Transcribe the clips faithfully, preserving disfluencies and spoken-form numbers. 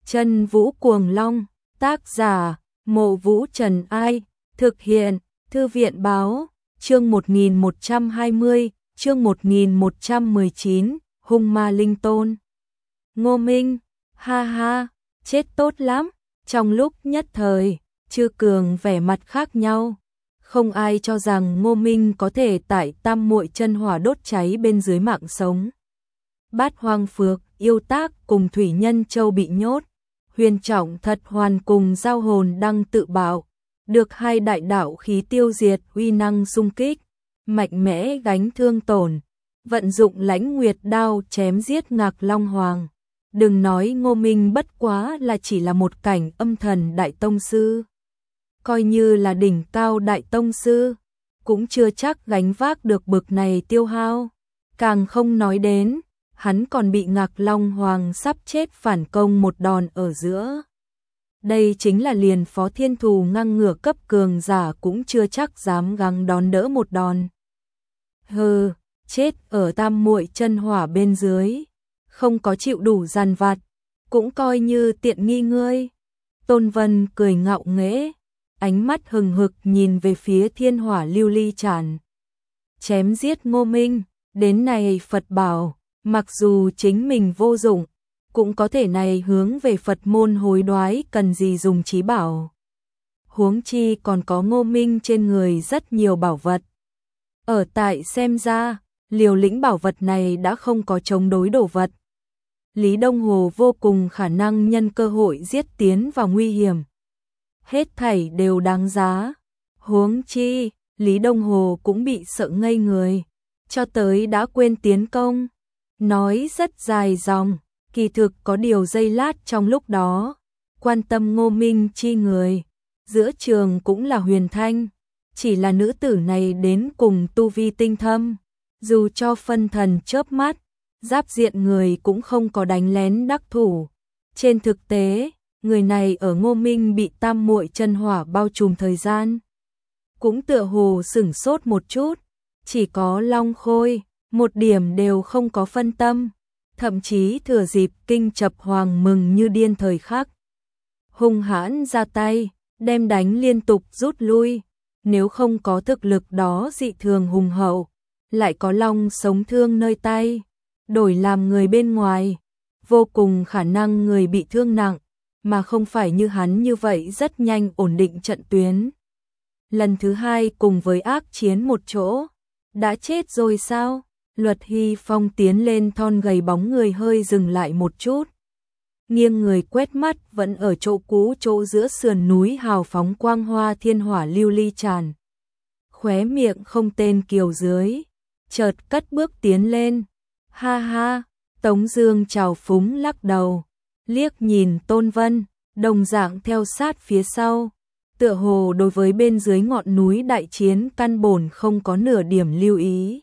Chân Vũ Cuồng Long, tác giả, Mộ Vũ Trần Ai, thực hiện, Thư viện Báo, chương một nghìn một trăm hai mươi, chương một nghìn một trăm mười chín, Hung Ma Linh Tôn. Ngô Minh, ha ha, chết tốt lắm, trong lúc nhất thời, Chư Cường vẻ mặt khác nhau. Không ai cho rằng Ngô Minh có thể tại Tam Muội Chân Hỏa đốt cháy bên dưới mạng sống. Bát Hoang Phược, Yêu Tác cùng Thủy Nhân Châu bị nhốt. Huyền Trọng Thật Hoàn cùng Giao Hồn đang tự bạo, được hai đại đạo khí tiêu diệt uy năng xung kích, mạnh mẽ gánh thương tổn, vận dụng Lãnh Nguyệt đao chém giết Ngạc Long Hoàng. Đừng nói Ngô Minh bất quá là chỉ là một cảnh âm thần đại tông sư, coi như là đỉnh cao đại tông sư, cũng chưa chắc gánh vác được bực này tiêu hao, càng không nói đến hắn còn bị Ngạc Long Hoàng sắp chết phản công một đòn ở giữa. Đây chính là liền Phó Thiên Thù ngang ngửa cấp cường giả cũng chưa chắc dám gắng đón đỡ một đòn. Hừ, chết ở Tam Muội Chân Hỏa bên dưới, không có chịu đủ dằn vặt, cũng coi như tiện nghi ngươi. Tôn Vân cười ngạo nghễ, ánh mắt hừng hực nhìn về phía Thiên Hỏa Lưu Ly Tràn. Chém giết Ngô Minh, đến này Phật bảo, mặc dù chính mình vô dụng, cũng có thể này hướng về Phật môn hối đoái cần gì dùng trí bảo. Huống chi còn có Ngô Minh trên người rất nhiều bảo vật. Ở tại xem ra, liều lĩnh bảo vật này đã không có chống đối đồ vật. Lý Đông Hồ vô cùng khả năng nhân cơ hội giết tiến vào nguy hiểm. Hết thảy đều đáng giá. Huống chi, Lý Đông Hồ cũng bị sợ ngây người, cho tới đã quên tiến công. Nói rất dài dòng, kỳ thực có điều giây lát trong lúc đó, quan tâm Ngô Minh chi người, giữa trường cũng là Huyền Thanh, chỉ là nữ tử này đến cùng tu vi tinh thâm, dù cho phân thần chớp mắt, giáp diện người cũng không có đánh lén đắc thủ. Trên thực tế, người này ở Ngô Minh bị Tam Muội Chân Hỏa bao trùm thời gian, cũng tựa hồ sửng sốt một chút, chỉ có Long Khôi một điểm đều không có phân tâm, thậm chí thừa dịp Kinh Chập Hoàng mừng như điên thời khắc, hung hãn ra tay, đem đánh liên tục rút lui. Nếu không có thực lực đó dị thường hùng hậu, lại có long sống thương nơi tay, đổi làm người bên ngoài, vô cùng khả năng người bị thương nặng, mà không phải như hắn như vậy rất nhanh ổn định trận tuyến. Lần thứ hai cùng với ác chiến một chỗ, đã chết rồi sao? Luật Hy Phong tiến lên thon gầy bóng người hơi dừng lại một chút, nghiêng người quét mắt vẫn ở chỗ cũ chỗ giữa sườn núi hào phóng quang hoa Thiên Hỏa Lưu Ly Tràn. Khóe miệng không tên kiều dưới, chợt cất bước tiến lên. Ha ha, Tống Dương trào phúng lắc đầu, liếc nhìn Tôn Vân, đồng dạng theo sát phía sau, tựa hồ đối với bên dưới ngọn núi đại chiến căn bổn không có nửa điểm lưu ý.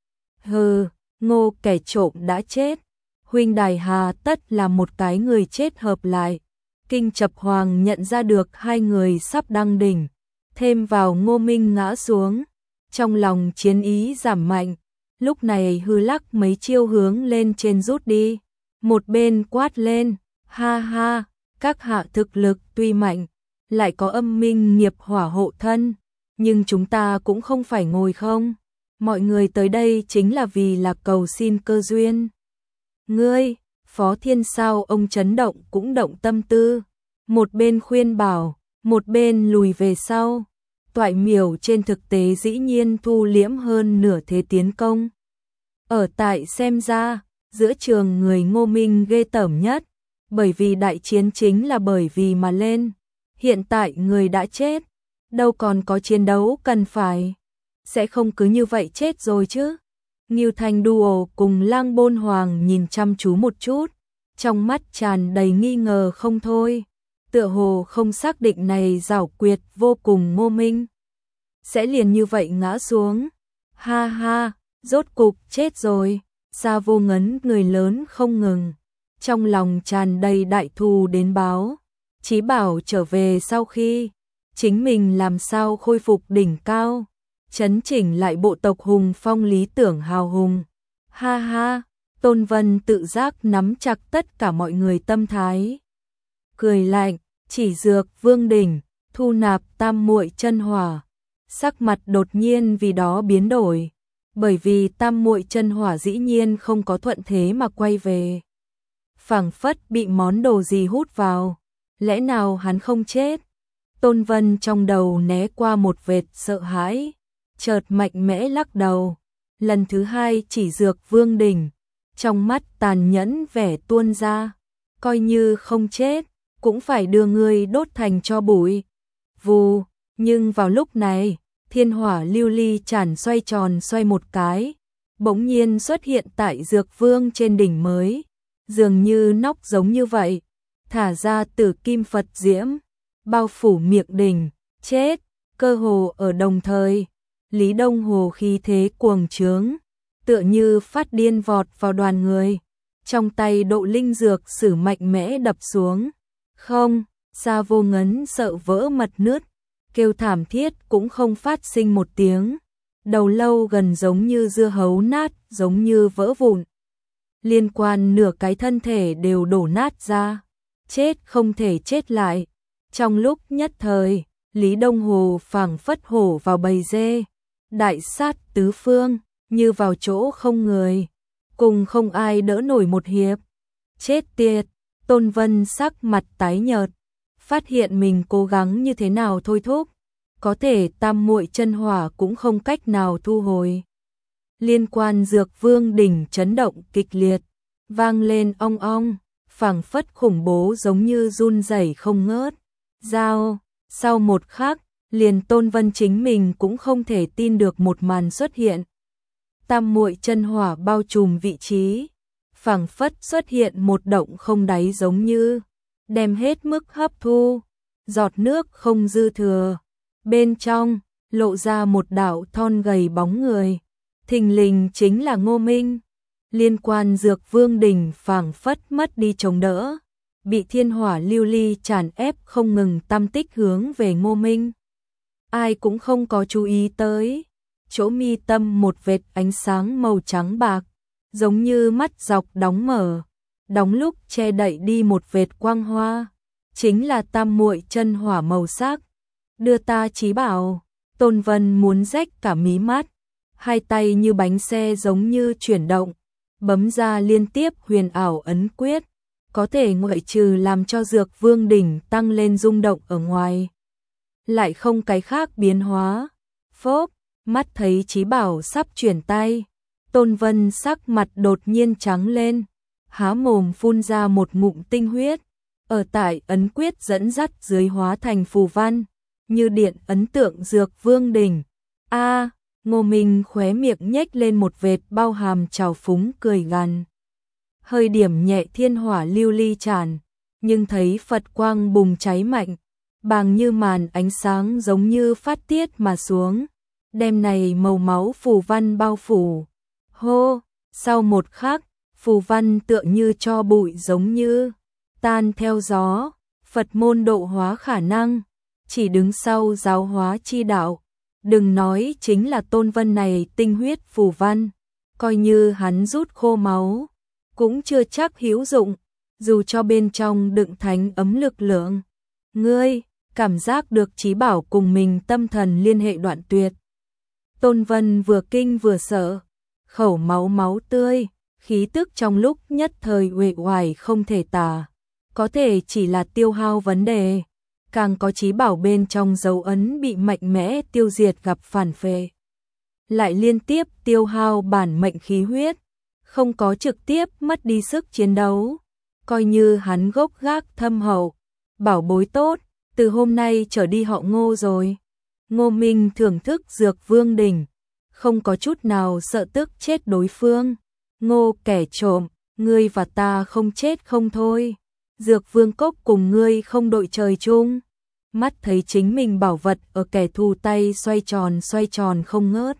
Hừ, Ngô kẻ trộm đã chết, huynh đài hà tất là một cái người chết hợp lại. Kinh Chập Hoàng nhận ra được hai người sắp đăng đỉnh, thêm vào Ngô Minh ngã xuống, trong lòng chiến ý giảm mạnh, lúc này hư lắc mấy chiêu hướng lên trên rút đi, một bên quát lên, ha ha, các hạ thực lực tuy mạnh, lại có âm minh nghiệp hỏa hộ thân, nhưng chúng ta cũng không phải ngồi không. Mọi người tới đây chính là vì là cầu xin cơ duyên. Ngươi, Phó Thiên sao ông chấn động cũng động tâm tư, một bên khuyên bảo, một bên lùi về sau. Toại Miểu trên thực tế dĩ nhiên thu liễm hơn nửa thế tiến công. Ở tại xem ra, giữa trường người Ngô Minh ghê tởm nhất, bởi vì đại chiến chính là bởi vì mà lên. Hiện tại người đã chết, đâu còn có chiến đấu cần phải. Sẽ không cứ như vậy chết rồi chứ. Ngưu Thanh Duo cùng Lang Bôn Hoàng nhìn chăm chú một chút, trong mắt tràn đầy nghi ngờ không thôi, tựa hồ không xác định này giảo quyệt vô cùng Ngô Minh sẽ liền như vậy ngã xuống. Ha ha, rốt cục chết rồi. Sa Vô Ngấn người lớn không ngừng, trong lòng tràn đầy đại thù đến báo. Chí bảo trở về sau khi chính mình làm sao khôi phục đỉnh cao, chấn chỉnh lại bộ tộc hùng phong lý tưởng hào hùng. Ha ha, Tôn Vân tự giác nắm chặt tất cả mọi người tâm thái. cười lạnh, chỉ dược Vương Đình, thu nạp tam muội chân hỏa. Sắc mặt đột nhiên vì đó biến đổi, bởi vì tam muội chân hỏa dĩ nhiên không có thuận thế mà quay về. Phảng phất bị món đồ gì hút vào, lẽ nào hắn không chết? Tôn Vân trong đầu né qua một vệt sợ hãi, chợt mạnh mẽ lắc đầu, lần thứ hai chỉ dược Vương Đình, trong mắt tàn nhẫn vẻ tuôn ra, coi như không chết, cũng phải đưa ngươi đốt thành tro bụi. Vù, nhưng vào lúc này, thiên hỏa lưu ly chản xoay tròn xoay một cái, bỗng nhiên xuất hiện tại dược vương trên đỉnh mới, dường như nóc giống như vậy, thả ra tử kim Phật diễm, bao phủ miệng đỉnh, chết, cơ hồ ở đồng thời, Lý Đông Hồ khí thế cuồng trướng, tựa như phát điên vọt vào đoàn người, trong tay độ linh dược sử mạnh mẽ đập xuống, không, Sa Vô Ngấn sợ vỡ mật nứt, kêu thảm thiết cũng không phát sinh một tiếng, đầu lâu gần giống như dưa hấu nát, giống như vỡ vụn. Liên Quan nửa cái thân thể đều đổ nát ra, chết không thể chết lại. Trong lúc nhất thời, Lý Đông Hồ phảng phất hổ vào bầy dê, đại sát tứ phương, như vào chỗ không người, cùng không ai đỡ nổi một hiệp. Chết tiệt, Tôn Vân sắc mặt tái nhợt, phát hiện mình cố gắng như thế nào thôi thúc, có thể tam muội chân hỏa cũng không cách nào thu hồi. Liên Quan dược Vương Đỉnh chấn động kịch liệt, vang lên ong ong, phảng phất khủng bố giống như run rẩy không ngớt. Giao, sau một khắc, liền Tôn Vân chính mình cũng không thể tin được một màn xuất hiện. Tam muội chân hỏa bao trùm vị trí, phảng phất xuất hiện một động không đáy giống như đem hết mức hấp thu, giọt nước không dư thừa. Bên trong, lộ ra một đạo thon gầy bóng người, thình lình chính là Ngô Minh. Liên Quan dược Vương Đình phảng phất mất đi chống đỡ, bị thiên hỏa lưu ly tràn ép không ngừng tâm tích hướng về Ngô Minh. Ai cũng không có chú ý tới, chỗ mi tâm một vệt ánh sáng màu trắng bạc, giống như mắt dọc đóng mở, đóng lúc che đậy đi một vệt quang hoa, chính là tam muội chân hỏa màu sắc. Đưa ta chí bảo, Tôn Vân muốn rách cả mí mắt, hai tay như bánh xe giống như chuyển động, bấm ra liên tiếp huyền ảo ấn quyết, có thể ngoại trừ làm cho dược Vương Đỉnh tăng lên rung động ở ngoài, lại không cái khác biến hóa. Phốp, mắt thấy chí bảo sắp chuyển tay, Tôn Vân sắc mặt đột nhiên trắng lên, há mồm phun ra một ngụm tinh huyết, ở tại ấn quyết dẫn dắt dưới hóa thành phù văn, như điện ấn tượng dược Vương Đỉnh. A, Ngô Minh khóe miệng nhếch lên một vệt bao hàm trào phúng cười gằn. Hơi điểm nhẹ thiên hỏa lưu ly tràn, nhưng thấy Phật quang bùng cháy mạnh, bàng như màn ánh sáng giống như phát tiết mà xuống, đem này màu máu phù văn bao phủ. Hô, sau một khắc, phù văn tựa như cho bụi giống như tan theo gió, Phật môn độ hóa khả năng, chỉ đứng sau giáo hóa chi đạo. Đừng nói chính là Tôn Vân này tinh huyết phù văn, coi như hắn rút khô máu, cũng chưa chắc hữu dụng, dù cho bên trong đựng thánh ấm lực lượng. Ngươi, cảm giác được chí bảo cùng mình tâm thần liên hệ đoạn tuyệt. Tôn Vân vừa kinh vừa sợ, khẩu máu máu tươi, khí tức trong lúc nhất thời uể oải không thể tả, có thể chỉ là tiêu hao vấn đề. Càng có chí bảo bên trong dấu ấn bị mạnh mẽ tiêu diệt gặp phản phệ, lại liên tiếp tiêu hao bản mệnh khí huyết, không có trực tiếp mất đi sức chiến đấu, coi như hắn gốc gác thâm hậu, bảo bối tốt, từ hôm nay trở đi họ Ngô rồi. Ngô Minh thưởng thức dược Vương Đỉnh, không có chút nào sợ tức chết đối phương. Ngô kẻ trộm, ngươi và ta không chết không thôi. Dược Vương Cốc cùng ngươi không đội trời chung. Mắt thấy chính mình bảo vật ở kẻ thù tay xoay tròn xoay tròn không ngớt,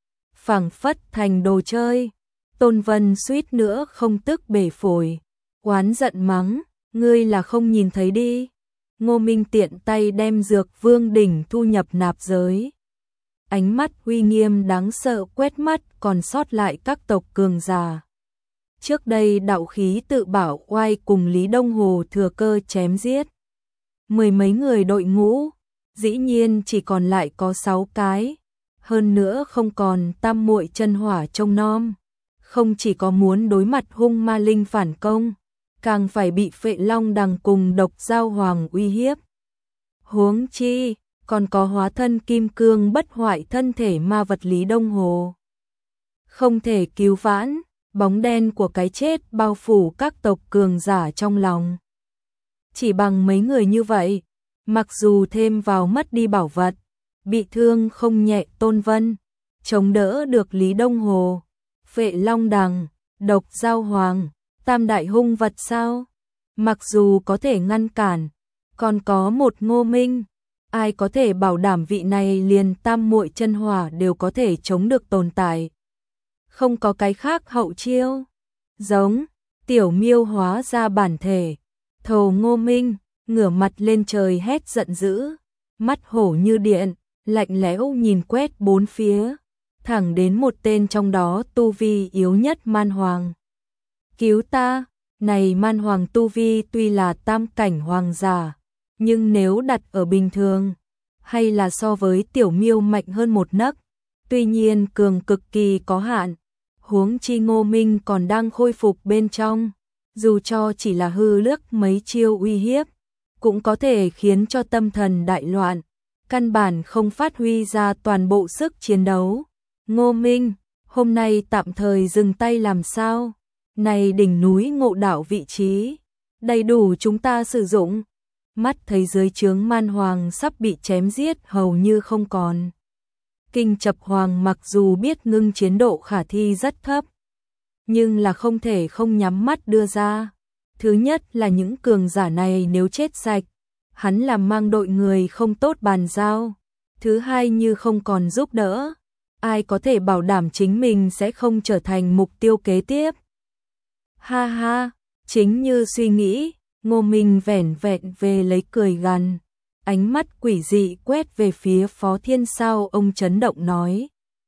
phảng phất thành đồ chơi. Tôn Vân suýt nữa không tức bể phổi, oán giận mắng, ngươi là không nhìn thấy đi. Ngô Minh tiện tay đem dược Vương Đỉnh thu nhập nạp giới. Ánh mắt uy nghiêm đáng sợ quét mắt còn sót lại các tộc cường giả. Trước đây đạo khí tự bảo oai cùng Lý Đông Hồ thừa cơ chém giết mười mấy người đội ngũ, dĩ nhiên chỉ còn lại có sáu cái, hơn nữa không còn tam muội chân hỏa trông nom, không chỉ có muốn đối mặt hung ma linh phản công, càng phải bị Phệ Long Đằng cùng Độc Dao Hoàng uy hiếp. Huống chi, còn có hóa thân kim cương bất hoại thân thể ma vật Lý Đông Hồ. Không thể cứu vãn, bóng đen của cái chết bao phủ các tộc cường giả trong lòng. Chỉ bằng mấy người như vậy, mặc dù thêm vào mất đi bảo vật, bị thương không nhẹ Tôn Vân, chống đỡ được Lý Đông Hồ, Phệ Long Đằng, Độc Dao Hoàng, tam đại hung vật sao? Mặc dù có thể ngăn cản, còn có một Ngô Minh, ai có thể bảo đảm vị này liền tam muội chân hỏa đều có thể chống được tồn tại. Không có cái khác hậu chiêu. Giống, tiểu miêu hóa ra bản thể, thầu Ngô Minh, ngửa mặt lên trời hét giận dữ, mắt hổ như điện, lạnh lẽo nhìn quét bốn phía, thẳng đến một tên trong đó tu vi yếu nhất Man Hoàng. Cứu ta, này Man Hoàng tu vi tuy là tam cảnh hoàng giả, nhưng nếu đặt ở bình thường, hay là so với tiểu miêu mạnh hơn một nấc, tuy nhiên cường cực kỳ có hạn, huống chi Ngô Minh còn đang khôi phục bên trong, dù cho chỉ là hư lướt mấy chiêu uy hiếp, cũng có thể khiến cho tâm thần đại loạn, căn bản không phát huy ra toàn bộ sức chiến đấu. Ngô Minh, hôm nay tạm thời dừng tay làm sao? Này đỉnh núi Ngộ Đạo vị trí, đầy đủ chúng ta sử dụng. Mắt thấy dưới trướng Man Hoàng sắp bị chém giết hầu như không còn. Kinh Chập Hoàng mặc dù biết ngưng chiến độ khả thi rất thấp, nhưng là không thể không nhắm mắt đưa ra. Thứ nhất là những cường giả này nếu chết sạch, hắn làm mang đội người không tốt bàn giao. Thứ hai như không còn giúp đỡ, ai có thể bảo đảm chính mình sẽ không trở thành mục tiêu kế tiếp. Ha ha, chính như suy nghĩ, Ngô Minh vẻn vẹn về lấy cười gằn, ánh mắt quỷ dị quét về phía Phó Thiên Sao, ông chấn động nói.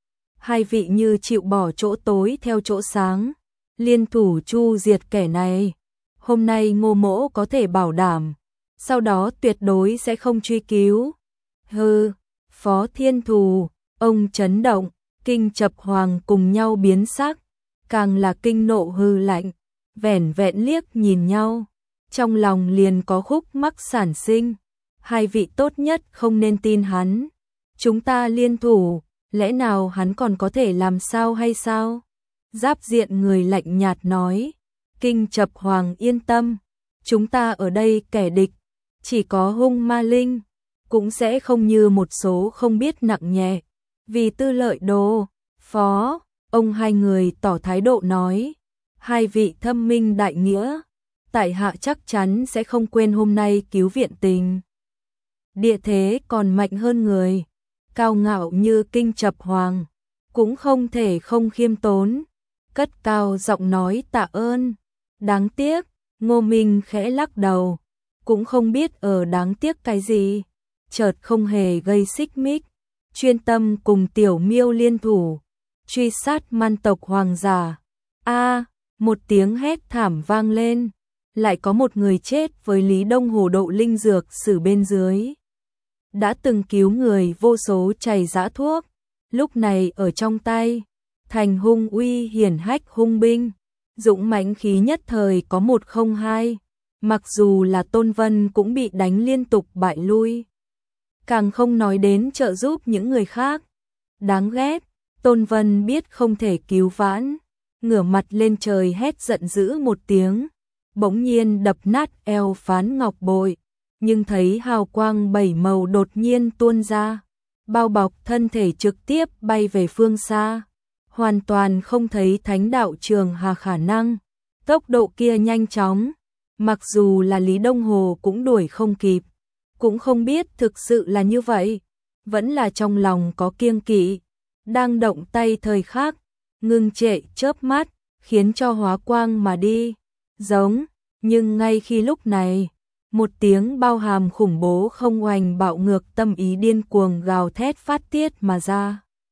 Hai vị như chịu bỏ chỗ tối theo chỗ sáng, liên thủ chu diệt kẻ này. Hôm nay Ngô Mỗ có thể bảo đảm, sau đó tuyệt đối sẽ không truy cứu. Hừ, Phó Thiên Thù, ông chấn động, Kinh Chập Hoàng cùng nhau biến sắc, càng là kinh nộ hư lạnh, vẻn vẹn liếc nhìn nhau, trong lòng liền có khúc mắc sản sinh. Hai vị tốt nhất không nên tin hắn, chúng ta liên thủ, lẽ nào hắn còn có thể làm sao hay sao? Giáp diện người lạnh nhạt nói. Kinh Chập Hoàng yên tâm, chúng ta ở đây kẻ địch, chỉ có hung ma linh, cũng sẽ không như một số không biết nặng nhẹ. Vì tư lợi đồ, Phó, ông hai người tỏ thái độ nói. Hai vị thâm minh đại nghĩa, tại hạ chắc chắn sẽ không quên hôm nay cứu viện tình. Địa thế còn mạnh hơn người, cao ngạo như Kinh Chập Hoàng, cũng không thể không khiêm tốn, cất cao giọng nói tạ ơn. Đáng tiếc, Ngô Minh khẽ lắc đầu, cũng không biết ở đáng tiếc cái gì, chợt không hề gây xích mích, chuyên tâm cùng tiểu miêu liên thủ, truy sát man tộc hoàng giả. A, một tiếng hét thảm vang lên, lại có một người chết với Lý Đông Hồ độ linh dược sử bên dưới. Đã từng cứu người vô số chảy dã thuốc, lúc này ở trong tay, thành hung uy hiển hách hung binh. Dũng mãnh khí nhất thời có một không hai, mặc dù là Tôn Vân cũng bị đánh liên tục bại lui. Càng không nói đến trợ giúp những người khác. Đáng ghét, Tôn Vân biết không thể cứu vãn, ngửa mặt lên trời hét giận dữ một tiếng, bỗng nhiên đập nát eo Phán Ngọc Bội, nhưng thấy hào quang bảy màu đột nhiên tuôn ra, bao bọc thân thể trực tiếp bay về phương xa. Hoàn toàn không thấy thánh đạo Trường Hà khả năng, tốc độ kia nhanh chóng, mặc dù là Lý Đông Hồ cũng đuổi không kịp, cũng không biết thực sự là như vậy, vẫn là trong lòng có kiêng kỵ, đang động tay thời khắc, ngưng trệ chớp mắt, khiến cho hóa quang mà đi, giống, nhưng ngay khi lúc này, một tiếng bao hàm khủng bố không oanh bạo ngược tâm ý điên cuồng gào thét phát tiết mà ra.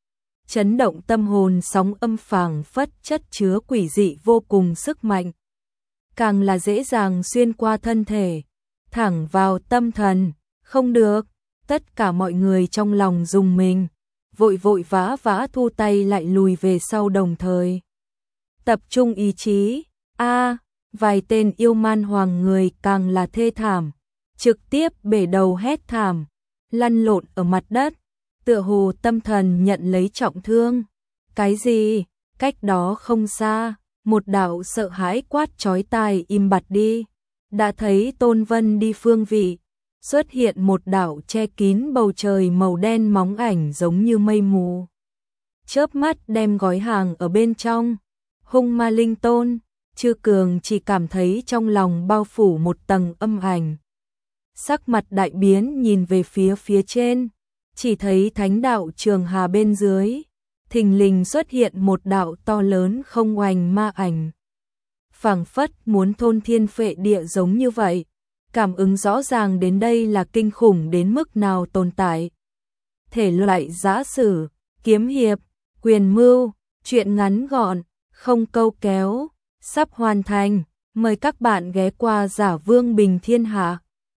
chấn động tâm hồn, sóng âm phảng phất chất chứa quỷ dị vô cùng sức mạnh. Càng là dễ dàng xuyên qua thân thể, thẳng vào tâm thần. Không được, tất cả mọi người trong lòng rùng mình, vội vội vã vã thu tay lại lùi về sau, đồng thời tập trung ý chí. A, vài tên yêu man hoàng người càng là thê thảm, trực tiếp bể đầu hét thảm, lăn lộn ở mặt đất, tựa hồ tâm thần nhận lấy trọng thương. Cái gì? Cách đó không xa, một đạo sợ hãi quát chói tai: im bặt đi. Đã thấy Tôn Vân đi phương vị, xuất hiện một đạo che kín bầu trời màu đen, móng ảnh giống như mây mù, chớp mắt đem gói hàng ở bên trong. Hung Ma Linh Tôn, Chư Cường chỉ cảm thấy trong lòng bao phủ một tầng âm ảnh. Sắc mặt đại biến, nhìn về phía phía trên, chỉ thấy thánh đạo Trường Hà bên dưới, thình lình xuất hiện một đạo to lớn không oanh ma ảnh. Phảng phất muốn thôn thiên phệ địa giống như vậy, cảm ứng rõ ràng đến đây là kinh khủng đến mức nào tồn tại. Thể loại giã sử, kiếm hiệp, quyền mưu, truyện ngắn gọn, không câu kéo, sắp hoàn thành. Mời các bạn ghé qua Giả Vương Bình Thiên Hạ.